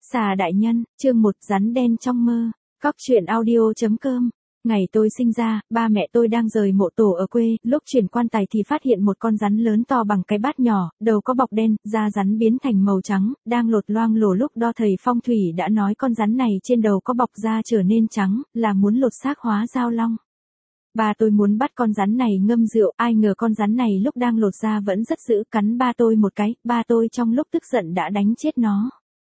Xà đại nhân, chương 1 rắn đen trong mơ. Cóc truyện audio.com. Ngày tôi sinh ra, ba mẹ tôi đang rời mộ tổ ở quê, lúc chuyển quan tài thì phát hiện một con rắn lớn to bằng cái bát nhỏ, đầu có bọc đen, da rắn biến thành màu trắng, đang lột loang lổ. Lúc đó thầy phong thủy đã nói con rắn này trên đầu có bọc da trở nên trắng, là muốn lột xác hóa dao long. Ba tôi muốn bắt con rắn này ngâm rượu, ai ngờ con rắn này lúc đang lột da vẫn rất dữ, cắn ba tôi một cái, ba tôi trong lúc tức giận đã đánh chết nó.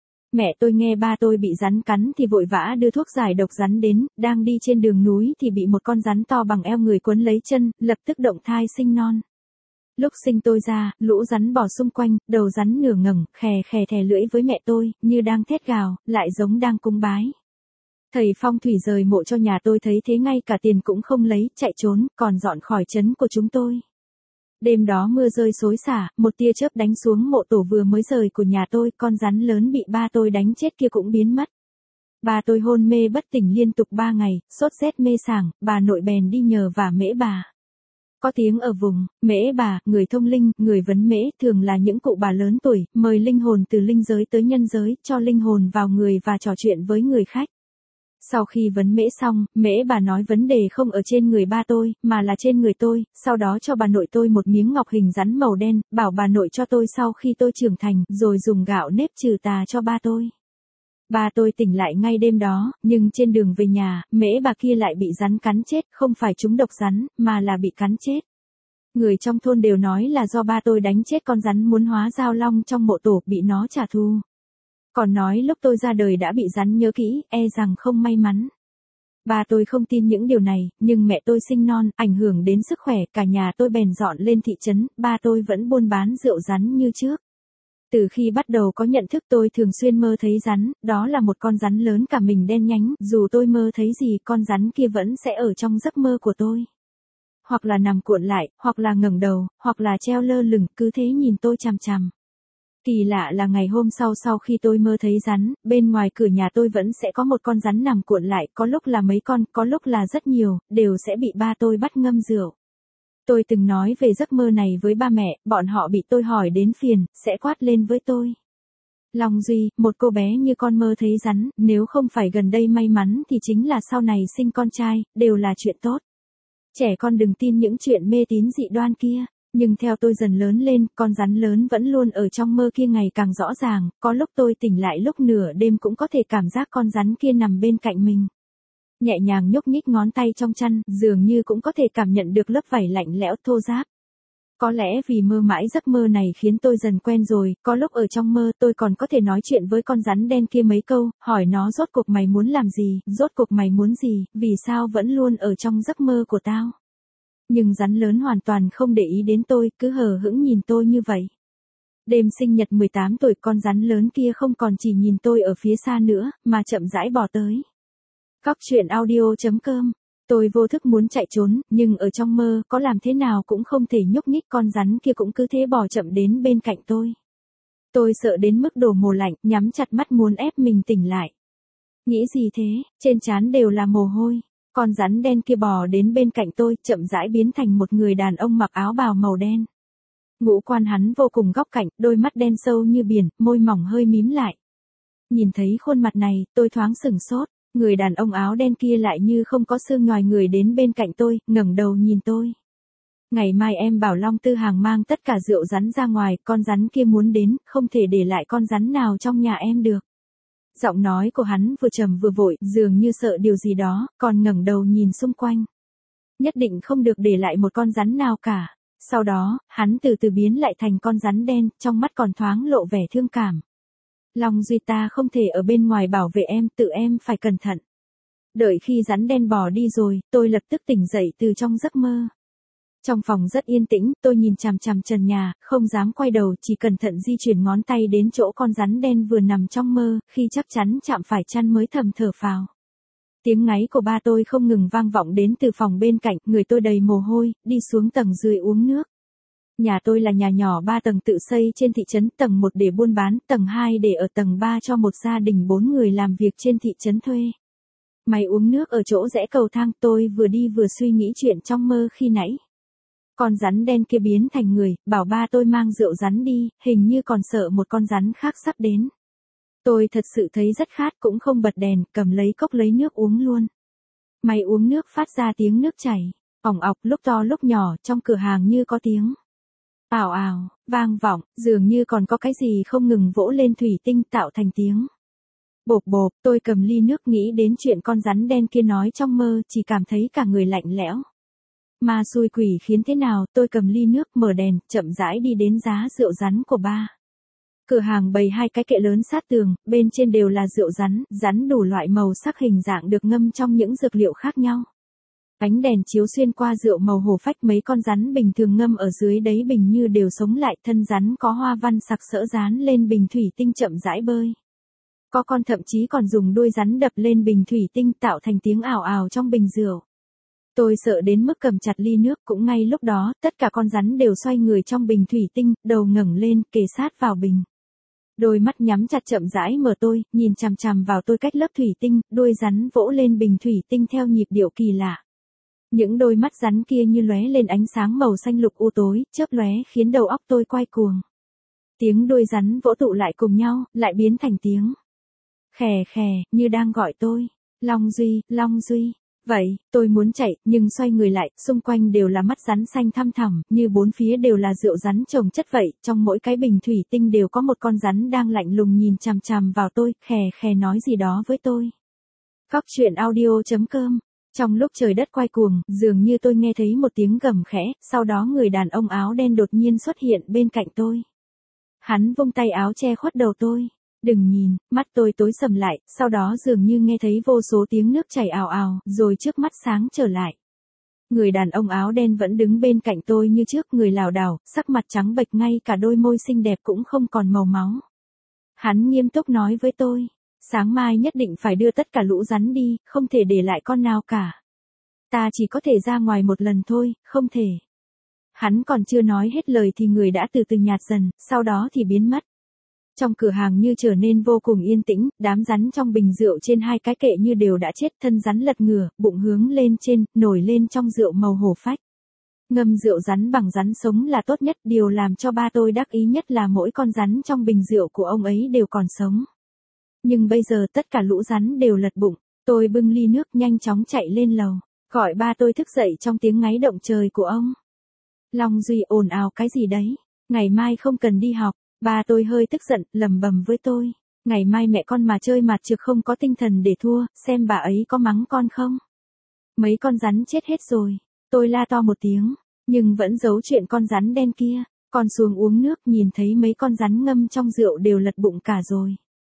Mẹ tôi nghe ba tôi bị rắn cắn thì vội vã đưa thuốc giải độc rắn đến, đang đi trên đường núi thì bị một con rắn to bằng eo người quấn lấy chân, lập tức động thai sinh non. Lúc sinh tôi ra, lũ rắn bò xung quanh, đầu rắn nửa ngẩng, khè khè thè lưỡi với mẹ tôi, như đang thét gào, lại giống đang cúng bái. Thầy phong thủy rời mộ cho nhà tôi thấy thế ngay cả tiền cũng không lấy, chạy trốn, còn dọn khỏi trấn của chúng tôi. Đêm đó mưa rơi xối xả, một tia chớp đánh xuống mộ tổ vừa mới rời của nhà tôi, con rắn lớn bị ba tôi đánh chết kia cũng biến mất. Ba tôi hôn mê bất tỉnh liên tục 3 ngày, sốt rét mê sảng, bà nội bèn đi nhờ vả mễ bà. Có tiếng ở vùng, mễ bà, người thông linh, người vấn mễ, thường là những cụ bà lớn tuổi, mời linh hồn từ linh giới tới nhân giới, cho linh hồn vào người và trò chuyện với người khách. Sau khi vấn mễ xong, mễ bà nói vấn đề không ở trên người ba tôi, mà là trên người tôi, sau đó cho bà nội tôi một miếng ngọc hình rắn màu đen, bảo bà nội cho tôi sau khi tôi trưởng thành, rồi dùng gạo nếp trừ tà cho ba tôi. Ba tôi tỉnh lại ngay đêm đó, nhưng trên đường về nhà, mễ bà kia lại bị rắn cắn chết, không phải trúng độc rắn, mà là bị cắn chết. Người trong thôn đều nói là do ba tôi đánh chết con rắn muốn hóa dao long trong mộ tổ, bị nó trả thù. Còn nói lúc tôi ra đời đã bị rắn nhớ kỹ, e rằng không may mắn. Ba tôi không tin những điều này, nhưng mẹ tôi sinh non, ảnh hưởng đến sức khỏe, cả nhà tôi bèn dọn lên thị trấn, ba tôi vẫn buôn bán rượu rắn như trước. Từ khi bắt đầu có nhận thức tôi thường xuyên mơ thấy rắn, đó là một con rắn lớn cả mình đen nhánh, dù tôi mơ thấy gì con rắn kia vẫn sẽ ở trong giấc mơ của tôi. Hoặc là nằm cuộn lại, hoặc là ngẩng đầu, hoặc là treo lơ lửng, cứ thế nhìn tôi chằm chằm. Kỳ lạ là ngày hôm sau khi tôi mơ thấy rắn, bên ngoài cửa nhà tôi vẫn sẽ có một con rắn nằm cuộn lại, có lúc là mấy con, có lúc là rất nhiều, đều sẽ bị ba tôi bắt ngâm rượu. Tôi từng nói về giấc mơ này với ba mẹ, bọn họ bị tôi hỏi đến phiền, sẽ quát lên với tôi. Long Duy, một cô bé như con mơ thấy rắn, nếu không phải gần đây may mắn thì chính là sau này sinh con trai, đều là chuyện tốt. Trẻ con đừng tin những chuyện mê tín dị đoan kia. Nhưng theo tôi dần lớn lên, con rắn lớn vẫn luôn ở trong mơ kia ngày càng rõ ràng, có lúc tôi tỉnh lại lúc nửa đêm cũng có thể cảm giác con rắn kia nằm bên cạnh mình. Nhẹ nhàng nhúc nhích ngón tay trong chăn, dường như cũng có thể cảm nhận được lớp vảy lạnh lẽo thô ráp. Có lẽ vì mơ mãi giấc mơ này khiến tôi dần quen rồi, có lúc ở trong mơ tôi còn có thể nói chuyện với con rắn đen kia mấy câu, hỏi nó rốt cuộc mày muốn làm gì, rốt cuộc mày muốn gì, vì sao vẫn luôn ở trong giấc mơ của tao. Nhưng rắn lớn hoàn toàn không để ý đến tôi, cứ hờ hững nhìn tôi như vậy. Đêm sinh nhật 18 tuổi con rắn lớn kia không còn chỉ nhìn tôi ở phía xa nữa, mà chậm rãi bò tới. Cóc truyện audio.com. Tôi vô thức muốn chạy trốn, nhưng ở trong mơ, có làm thế nào cũng không thể nhúc nhích, con rắn kia cũng cứ thế bò chậm đến bên cạnh tôi. Tôi sợ đến mức đổ mồ lạnh, nhắm chặt mắt muốn ép mình tỉnh lại. Nghĩ gì thế, trên trán đều là mồ hôi. Con rắn đen kia bò đến bên cạnh tôi, chậm rãi biến thành một người đàn ông mặc áo bào màu đen. Ngũ quan hắn vô cùng góc cạnh, đôi mắt đen sâu như biển, môi mỏng hơi mím lại. Nhìn thấy khuôn mặt này, tôi thoáng sửng sốt, người đàn ông áo đen kia lại như không có xương nhòi người đến bên cạnh tôi, ngẩng đầu nhìn tôi. Ngày mai em bảo Long Tư Hàng mang tất cả rượu rắn ra ngoài, con rắn kia muốn đến, không thể để lại con rắn nào trong nhà em được. Giọng nói của hắn vừa trầm vừa vội, dường như sợ điều gì đó, còn ngẩng đầu nhìn xung quanh. Nhất định không được để lại một con rắn nào cả. Sau đó, hắn từ từ biến lại thành con rắn đen, trong mắt còn thoáng lộ vẻ thương cảm. Long Duy, ta không thể ở bên ngoài bảo vệ em, tự em phải cẩn thận. Đợi khi rắn đen bò đi rồi, tôi lập tức tỉnh dậy từ trong giấc mơ. Trong phòng rất yên tĩnh, tôi nhìn chằm chằm trần nhà, không dám quay đầu, chỉ cẩn thận di chuyển ngón tay đến chỗ con rắn đen vừa nằm trong mơ, khi chắc chắn chạm phải chăn mới thầm thở phào. Tiếng ngáy của ba tôi không ngừng vang vọng đến từ phòng bên cạnh, người tôi đầy mồ hôi, đi xuống tầng dưới uống nước. Nhà tôi là nhà nhỏ 3 tầng tự xây trên thị trấn, tầng 1 để buôn bán, tầng 2 để ở, tầng 3 cho một gia đình 4 người làm việc trên thị trấn thuê. Máy uống nước ở chỗ rẽ cầu thang, tôi vừa đi vừa suy nghĩ chuyện trong mơ khi nãy. Con rắn đen kia biến thành người, bảo ba tôi mang rượu rắn đi, hình như còn sợ một con rắn khác sắp đến. Tôi thật sự thấy rất khát cũng không bật đèn, cầm lấy cốc lấy nước uống luôn. Máy uống nước phát ra tiếng nước chảy, ỏng ọc lúc to lúc nhỏ, trong cửa hàng như có tiếng ào ào, vang vọng, dường như còn có cái gì không ngừng vỗ lên thủy tinh tạo thành tiếng bộp bộp. Tôi cầm ly nước nghĩ đến chuyện con rắn đen kia nói trong mơ, chỉ cảm thấy cả người lạnh lẽo. Ma xui quỷ khiến thế nào, tôi cầm ly nước mở đèn, chậm rãi đi đến giá rượu rắn của ba. Cửa hàng bày hai cái kệ lớn sát tường, bên trên đều là rượu rắn đủ loại màu sắc hình dạng được ngâm trong những dược liệu khác nhau. Ánh đèn chiếu xuyên qua rượu màu hổ phách, mấy con rắn bình thường ngâm ở dưới đáy bình như đều sống lại, thân rắn có hoa văn sặc sỡ dán lên bình thủy tinh chậm rãi bơi. Có con thậm chí còn dùng đuôi rắn đập lên bình thủy tinh tạo thành tiếng ào ào trong bình rượu. Tôi sợ đến mức cầm chặt ly nước, cũng ngay lúc đó, tất cả con rắn đều xoay người trong bình thủy tinh, đầu ngẩng lên, kề sát vào bình. Đôi mắt nhắm chặt chậm rãi mở tôi, nhìn chằm chằm vào tôi cách lớp thủy tinh, đuôi rắn vỗ lên bình thủy tinh theo nhịp điệu kỳ lạ. Những đôi mắt rắn kia như lóe lên ánh sáng màu xanh lục u tối, chớp lóe khiến đầu óc tôi quay cuồng. Tiếng đuôi rắn vỗ tụ lại cùng nhau, lại biến thành tiếng khè khè, như đang gọi tôi. Long Duy, Long Duy. Vậy, tôi muốn chạy, nhưng xoay người lại, xung quanh đều là mắt rắn xanh thăm thẳm, như bốn phía đều là rượu rắn chồng chất vậy, trong mỗi cái bình thủy tinh đều có một con rắn đang lạnh lùng nhìn chằm chằm vào tôi, khè khè nói gì đó với tôi. Cóc truyện audio.com. Trong lúc trời đất quay cuồng, dường như tôi nghe thấy một tiếng gầm khẽ, sau đó người đàn ông áo đen đột nhiên xuất hiện bên cạnh tôi. Hắn vung tay áo che khuất đầu tôi. Đừng nhìn, mắt tôi tối sầm lại, sau đó dường như nghe thấy vô số tiếng nước chảy ào ào, rồi trước mắt sáng trở lại. Người đàn ông áo đen vẫn đứng bên cạnh tôi như trước, người lảo đảo, sắc mặt trắng bệch, ngay cả đôi môi xinh đẹp cũng không còn màu máu. Hắn nghiêm túc nói với tôi, sáng mai nhất định phải đưa tất cả lũ rắn đi, không thể để lại con nào cả. Ta chỉ có thể ra ngoài một lần thôi, không thể. Hắn còn chưa nói hết lời thì người đã từ từ nhạt dần, sau đó thì biến mất. Trong cửa hàng như trở nên vô cùng yên tĩnh, đám rắn trong bình rượu trên hai cái kệ như đều đã chết, thân rắn lật ngửa, bụng hướng lên trên, nổi lên trong rượu màu hổ phách. Ngâm rượu rắn bằng rắn sống là tốt nhất, điều làm cho ba tôi đắc ý nhất là mỗi con rắn trong bình rượu của ông ấy đều còn sống. Nhưng bây giờ tất cả lũ rắn đều lật bụng, tôi bưng ly nước nhanh chóng chạy lên lầu, gọi ba tôi thức dậy trong tiếng ngáy động trời của ông. Long Duy, ồn ào cái gì đấy, ngày mai không cần đi học. Ba tôi hơi tức giận, lẩm bẩm với tôi, ngày mai mẹ con mà chơi mạt trược không có tinh thần để thua, xem bà ấy có mắng con không. Mấy con rắn chết hết rồi, tôi la to một tiếng, nhưng vẫn giấu chuyện con rắn đen kia, còn xuống uống nước nhìn thấy mấy con rắn ngâm trong rượu đều lật bụng cả rồi.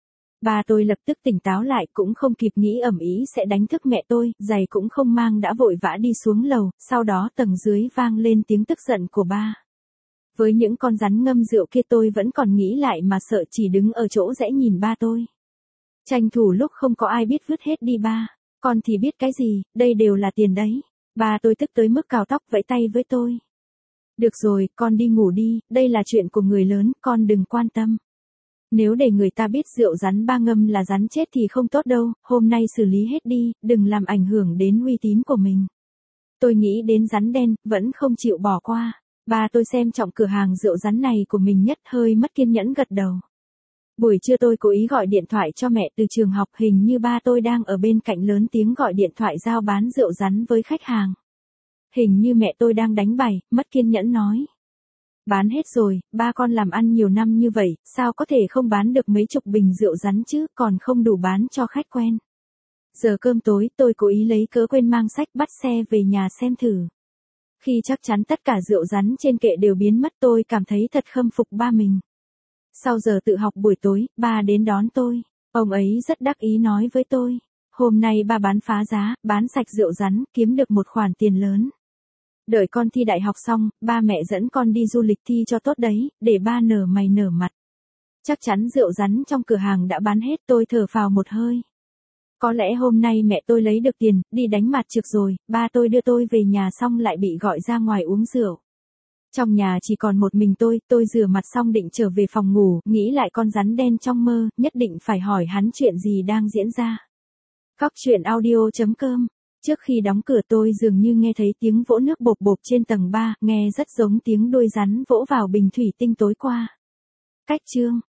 Ba tôi lập tức tỉnh táo lại, cũng không kịp nghĩ ầm ĩ sẽ đánh thức mẹ tôi, giày cũng không mang đã vội vã đi xuống lầu, sau đó tầng dưới vang lên tiếng tức giận của ba. Với những con rắn ngâm rượu kia tôi vẫn còn nghĩ lại mà sợ, chỉ đứng ở chỗ rẽ nhìn ba tôi. Tranh thủ lúc không có ai biết vứt hết đi ba, con thì biết cái gì, đây đều là tiền đấy. Ba tôi tức tới mức cào tóc vẫy tay với tôi. Được rồi, con đi ngủ đi, đây là chuyện của người lớn, con đừng quan tâm. Nếu để người ta biết rượu rắn ba ngâm là rắn chết thì không tốt đâu, hôm nay xử lý hết đi, đừng làm ảnh hưởng đến uy tín của mình. Tôi nghĩ đến rắn đen, vẫn không chịu bỏ qua. Ba tôi xem trọng cửa hàng rượu rắn này của mình nhất, hơi mất kiên nhẫn gật đầu. Buổi trưa tôi cố ý gọi điện thoại cho mẹ từ trường học, hình như ba tôi đang ở bên cạnh lớn tiếng gọi điện thoại giao bán rượu rắn với khách hàng. Hình như mẹ tôi đang đánh bài, mất kiên nhẫn nói. Bán hết rồi, ba con làm ăn nhiều năm như vậy, sao có thể không bán được mấy chục bình rượu rắn chứ, còn không đủ bán cho khách quen. Giờ cơm tối, tôi cố ý lấy cớ quên mang sách, bắt xe về nhà xem thử. Khi chắc chắn tất cả rượu rắn trên kệ đều biến mất, tôi cảm thấy thật khâm phục ba mình. Sau giờ tự học buổi tối, ba đến đón tôi. Ông ấy rất đắc ý nói với tôi, hôm nay ba bán phá giá, bán sạch rượu rắn, kiếm được một khoản tiền lớn. Đợi con thi đại học xong, ba mẹ dẫn con đi du lịch thi cho tốt đấy, để ba nở mày nở mặt. Chắc chắn rượu rắn trong cửa hàng đã bán hết, tôi thở phào một hơi. Có lẽ hôm nay mẹ tôi lấy được tiền, đi đánh mạt trược rồi, ba tôi đưa tôi về nhà xong lại bị gọi ra ngoài uống rượu. Trong nhà chỉ còn một mình tôi rửa mặt xong định trở về phòng ngủ, nghĩ lại con rắn đen trong mơ, nhất định phải hỏi hắn chuyện gì đang diễn ra. Cóc truyện audio.com. Trước khi đóng cửa tôi dường như nghe thấy tiếng vỗ nước bộp bộp trên tầng 3, nghe rất giống tiếng đuôi rắn vỗ vào bình thủy tinh tối qua. Cách chương.